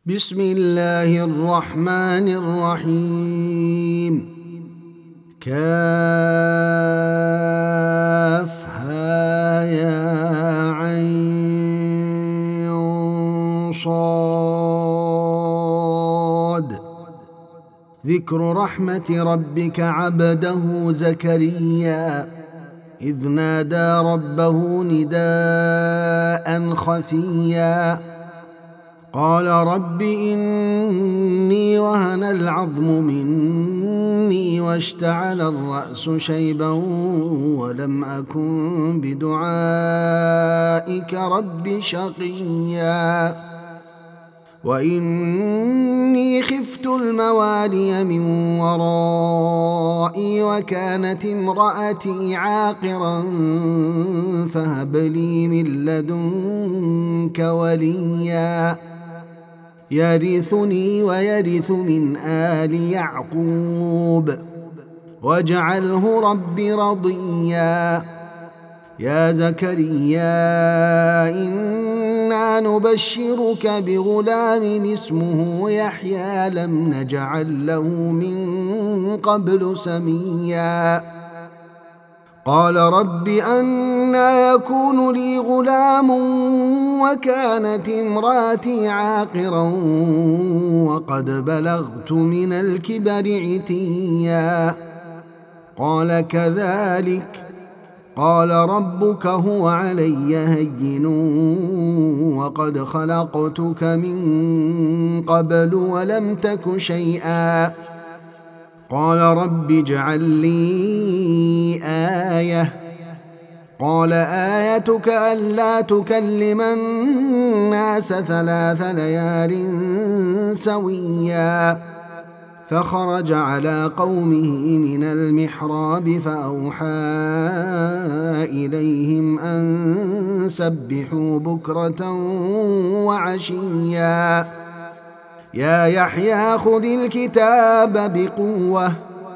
بسم الله الرحمن الرحيم. كافها يا عين صاد. ذكر رحمة ربك عبده زكريا إذ نادى ربه نداء خفيا قال رب إني وهن العظم مني واشتعل الرأس شيبا ولم أكن بدعائك رب شقيا وإني خفت الموالي من ورائي وكانت امرأتي عاقرا فهب لي من لدنك وليا يرثني ويرث من آل يعقوب واجعله رب رضيا. يا زكريا إنا نبشرك بغلام اسمه يحيى لم نجعل له من قبل سميا قال رب أنى يكون لي غلام وكانت امراتي عاقرا وقد بلغت من الكبر عتيا قال كذلك قال ربك هو علي هين وقد خلقتك من قبل ولم تك شيئا قال رب اجعل لي آية قال آيتك ألا تكلم الناس 3 ليال سويا فخرج على قومه من المحراب فأوحى إليهم أن سبحوا بكرة وعشيا يا يحيى خذ الكتاب بقوة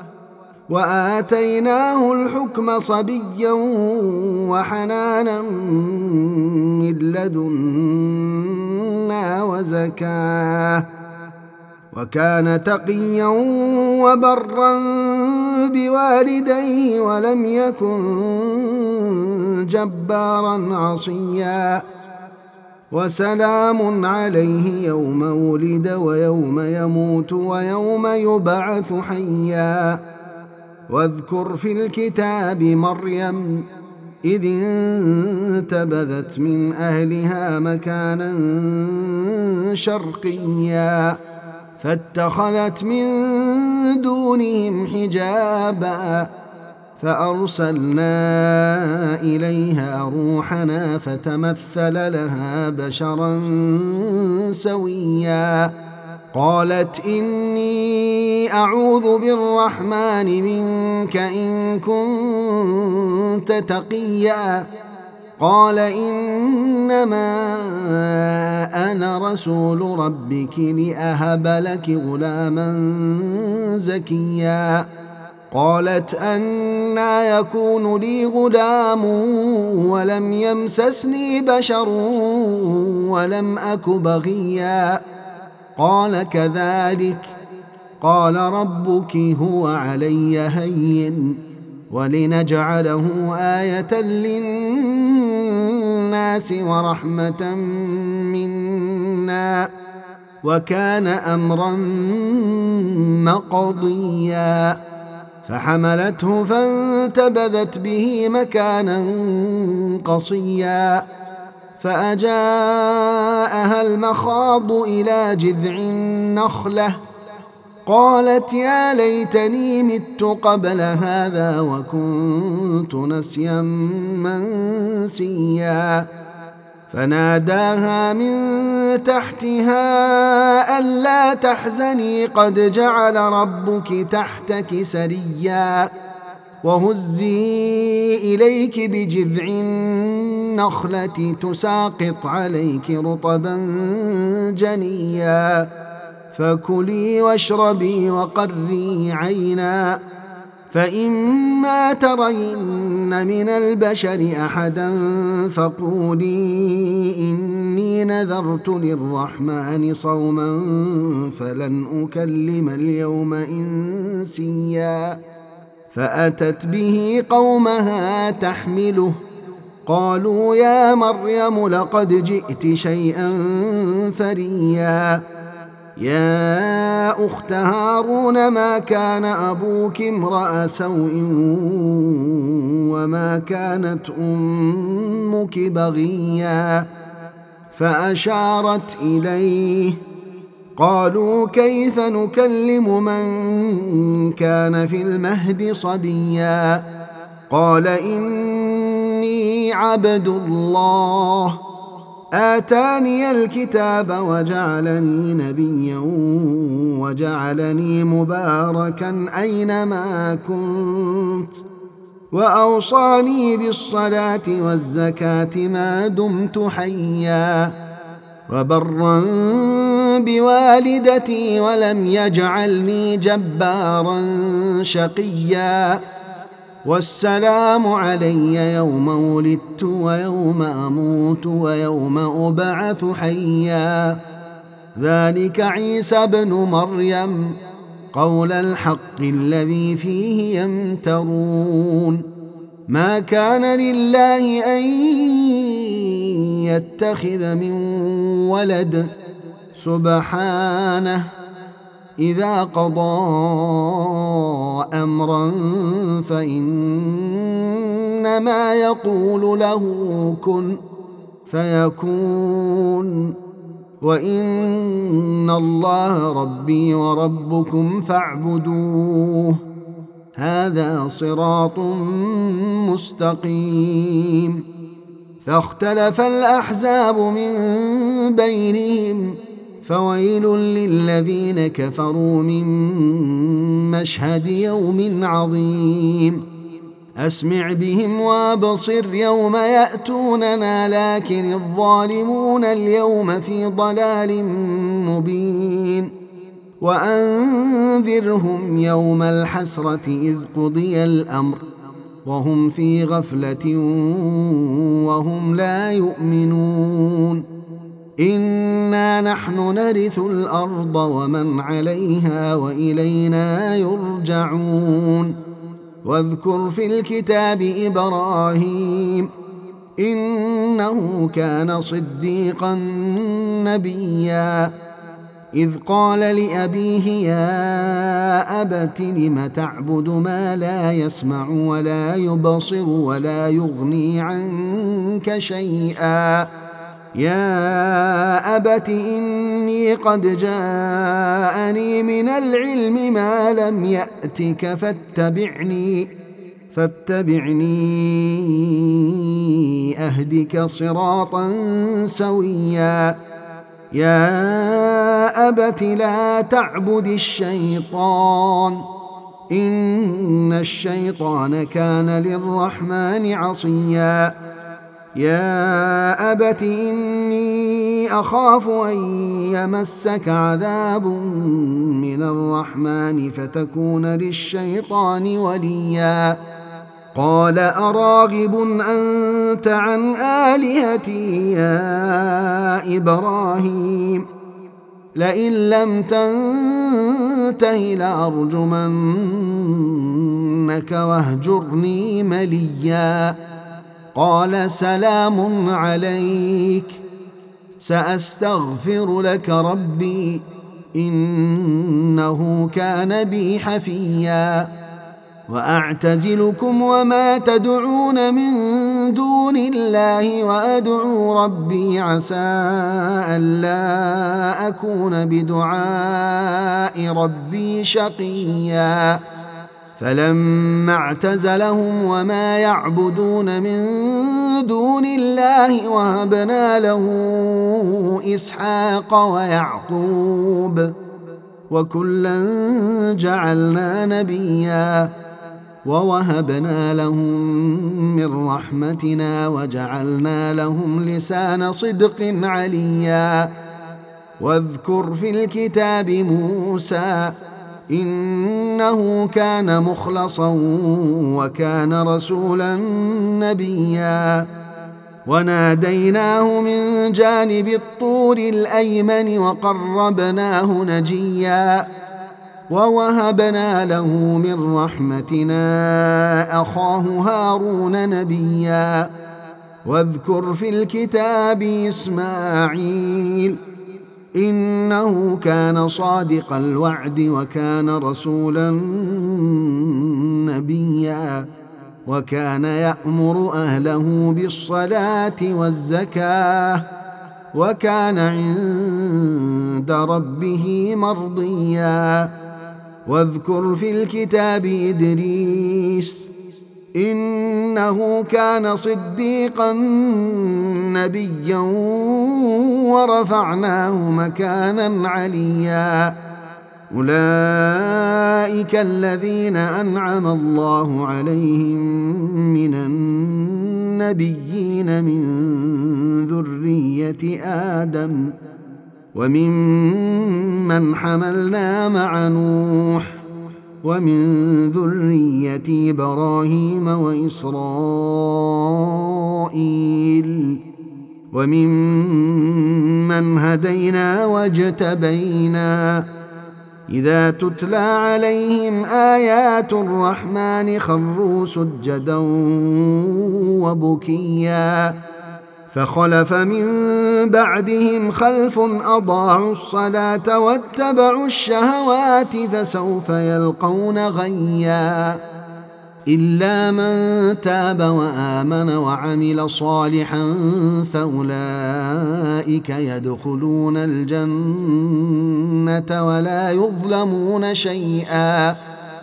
وآتيناه الحكم صبيا وحنانا من لدنا وزكاة وكان تقيا وبرا بوالديه ولم يكن جبارا عصيا وسلام عليه يوم ولد ويوم يموت ويوم يبعث حيا واذكر في الكتاب مريم إذ انتبذت من أهلها مكانا شرقيا فاتخذت من دونهم حجابا فأرسلنا إليها روحنا فتمثل لها بشرا سويا قالت إني أعوذ بالرحمن منك إن كنت تقيا قال إنما أنا رسول ربك لأهب لك غلاما زكيا قالت أنى يكون لي غلام ولم يمسسني بشر ولم أك بغيا قال كذلك قال ربك هو علي هين ولنجعله آية للناس ورحمة منا وكان أمرا مقضيا فحملته فانتبذت به مكانا قصيا فأجاءها المخاض إلى جذع النخلة قالت يا ليتني مت قبل هذا وكنت نسيا منسيا فناداها من تحتها ألا تحزني قد جعل ربك تحتك سريا وهزي إليك بجذع النخلة تساقط عليك رطبا جنيا فكلي واشربي وقري عينا فإما ترين من البشر أحدا فقولي إني نذرت للرحمن صوما فلن أكلم اليوم إنسيا. فأتت به قومها تحمله قالوا يا مريم لقد جئت شيئا فريا. يا أخت هارون ما كان أبوك امرأ سوء وما كانت أمك بغيا. فأشارت إليه قالوا كيف نكلم من كان في المهد صبيا. قال إني عبد الله آتاني الكتاب وجعلني نبيا وجعلني مباركا أينما كنت وأوصاني بالصلاة والزكاة ما دمت حيا وبرا بوالدتي ولم يجعلني جبارا شقيا. والسلام علي يوم ولدت ويوم أموت ويوم أبعث حيا. ذلك عيسى بن مريم قول الحق الذي فيه يمترون. ما كان لله أن يتخذ من ولد سبحانه إذا قضى أمرا فإنما يقول له كن فيكون. وإن الله ربي وربكم فاعبدوه هذا صراط مستقيم. فاختلف الأحزاب من بينهم فويل للذين كفروا من مشهد يوم عظيم. أسمع بهم وابصر يوم يأتوننا لكن الظالمون اليوم في ضلال مبين. وأنذرهم يوم الحسرة إذ قضي الأمر وهم في غفلة وهم لا يؤمنون. إنا نحن نرث الأرض ومن عليها وإلينا يرجعون. واذكر في الكتاب إبراهيم إنه كان صديقا نبيا. إذ قال لأبيه يا أبت لم تعبد ما لا يسمع ولا يبصر ولا يغني عنك شيئا. يا أبت إني قد جاءني من العلم ما لم يأتك فاتبعني أهدك صراطا سويا. يا أبت لا تعبد الشيطان إن الشيطان كان للرحمن عصيا. يا أبت إني أخاف أن يمسك عذاب من الرحمن فتكون للشيطان وليا. قال أراغب أنت عن آلهتي يا إبراهيم لئن لم تنته لأرجمنك واهجرني مليا. قال سلام عليك سأستغفر لك ربي إنه كان بي حفيا. وأعتزلكم وما تدعون من دون الله وأدعو ربي عسى ألا أكون بدعاء ربي شقيا. فلما اعتزلهم وما يعبدون من دون الله وهبنا له إسحاق ويعقوب وكلا جعلنا نبيا. ووهبنا لهم من رحمتنا وجعلنا لهم لسان صدق عليا. واذكر في الكتاب موسى إنه كان مخلصا وكان رسولا نبيا وناديناه من جانب الطور الأيمن وقربناه نجيا ووهبنا له من رحمتنا أخاه هارون نبيا واذكر في الكتاب إسماعيل إنه كان صادق الوعد وكان رسولا نبيا وكان يأمر أهله بالصلاة والزكاة وكان عند ربه مرضيا واذكر في الكتاب إدريس إنه كان صديقا نبيا ورفعناه مكانا عليا أولئك الذين أنعم الله عليهم من النبيين من ذرية آدم وممن حملنا مع نوح ومن ذرية إبراهيم وإسرائيل وممن هدينا واجتبينا إذا تتلى عليهم آيات الرحمن خروا سجدا وبكيا فخلف من بعدهم خلف أضاعوا الصلاة واتبعوا الشهوات فسوف يلقون غيا إلا من تاب وآمن وعمل صالحا فأولئك يدخلون الجنة ولا يظلمون شيئا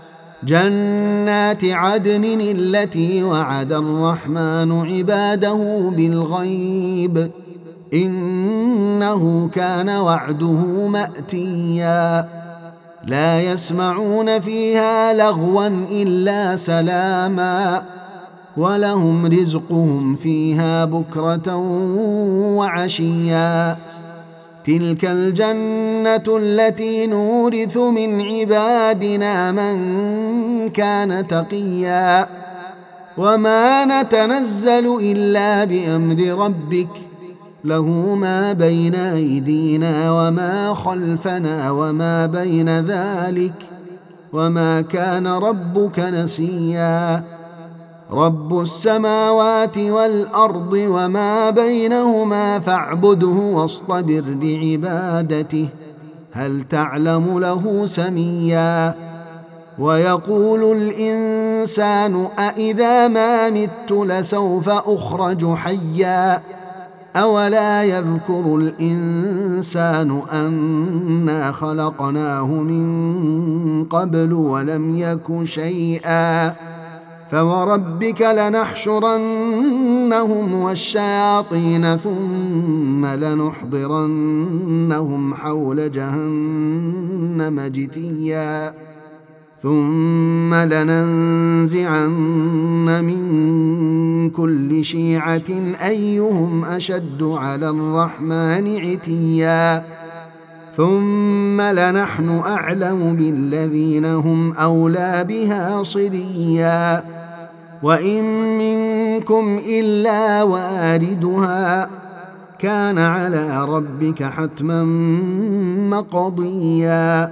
جنات عدن التي وعد الرحمن عباده بالغيب إنه كان وعده مأتيا لا يسمعون فيها لغوا إلا سلاما ولهم رزقهم فيها بكرة وعشيا تلك الجنة التي نورث من عبادنا من كان تقيا وما نتنزل إلا بأمر ربك له ما بين أيدينا وما خلفنا وما بين ذلك وما كان ربك نسيا رب السماوات والأرض وما بينهما فاعبده واصطبر لعبادته هل تعلم له سميا ويقول الإنسان أإذا ما مت لسوف أخرج حيا أولا يذكر الإنسان أنا خلقناه من قبل ولم يك شيئا فوربك لنحشرنهم والشياطين ثم لنحضرنهم حول جهنم جثيا ثم لننزعن من كل شيعة أيهم أشد على الرحمن عتيا ثم لنحن أعلم بالذين هم أولى بها صليا وإن منكم إلا واردها كان على ربك حتما مقضيا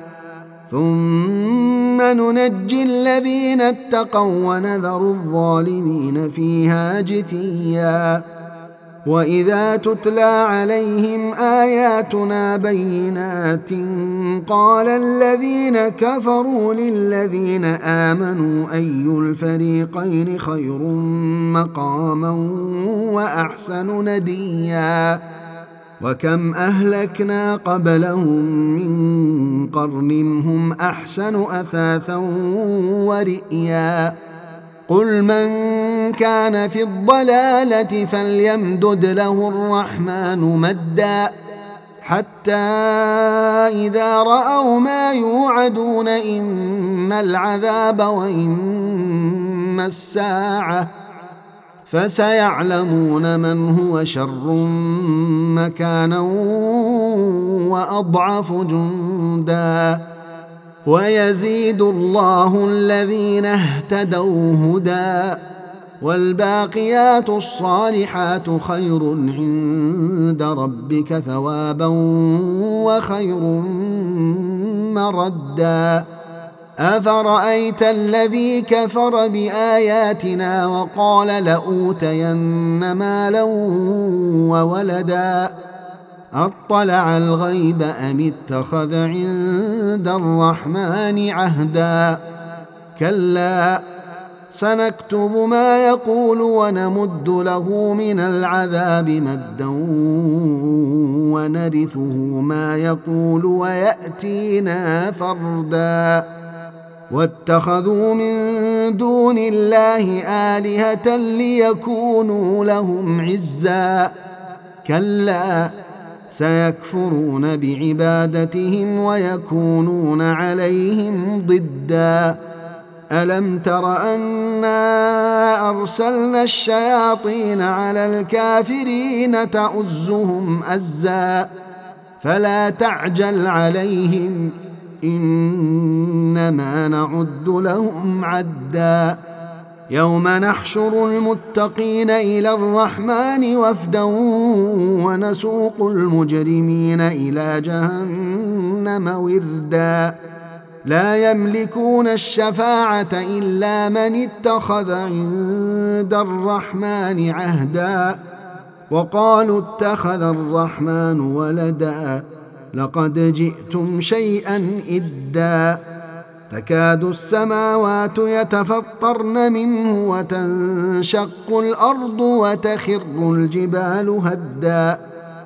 ثم ننجي الذين اتقوا ونذر الظالمين فيها جثيا وإذا تتلى عليهم آياتنا بينات قال الذين كفروا للذين آمنوا أي الفريقين خير مقاما وأحسن نديا وكم أهلكنا قبلهم من قرن هم أحسن أثاثا ورئيا قل من كان في الضلالة فليمدد له الرحمن مدا حتى إذا رأوا ما يوعدون إما العذاب وإما الساعة فسيعلمون من هو شر مكانا وأضعف جندا ويزيد الله الذين اهتدوا هدى والباقيات الصالحات خير عند ربك ثوابا وخير مردا أفرأيت الذي كفر بآياتنا وقال لأوتين مالا وولدا أطلع الغيب أم اتخذ عند الرحمن عهدا كلا سنكتب ما يقول ونمد له من العذاب مدا ونرثه ما يقول ويأتينا فردا واتخذوا من دون الله آلهة ليكونوا لهم عزا كلا سيكفرون بعبادتهم ويكونون عليهم ضدا ألم تر أنا أرسلنا الشياطين على الكافرين تؤزهم أزا فلا تعجل عليهم إنما نعد لهم عدا يوم نحشر المتقين إلى الرحمن وفدا ونسوق المجرمين إلى جهنم وردا لا يملكون الشفاعة إلا من اتخذ عند الرحمن عهدا وقالوا اتخذ الرحمن ولدا لقد جئتم شيئا إدا تكاد السماوات يتفطرن منه وتنشق الأرض وتخر الجبال هدا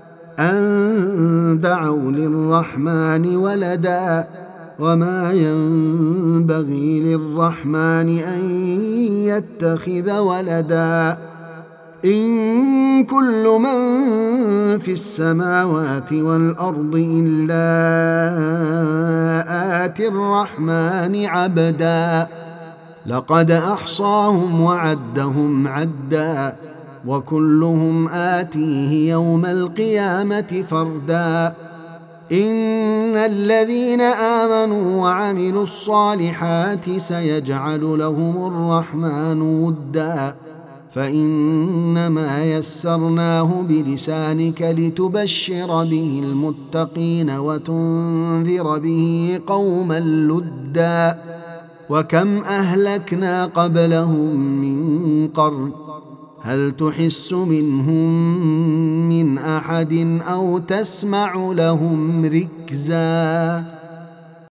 أن دعوا للرحمن ولدا وما ينبغي للرحمن أن يتخذ ولدا إن كل من في السماوات والأرض إلا آتي الرحمن عبدا لقد أحصاهم وعدهم عدا وكلهم آتيه يوم القيامة فردا إن الذين آمنوا وعملوا الصالحات سيجعل لهم الرحمن ودا فإنما يسرناه بلسانك لتبشر به المتقين وتنذر به قوما لدا وكم أهلكنا قبلهم من قرن هل تحس منهم من أحد أو تسمع لهم ركزا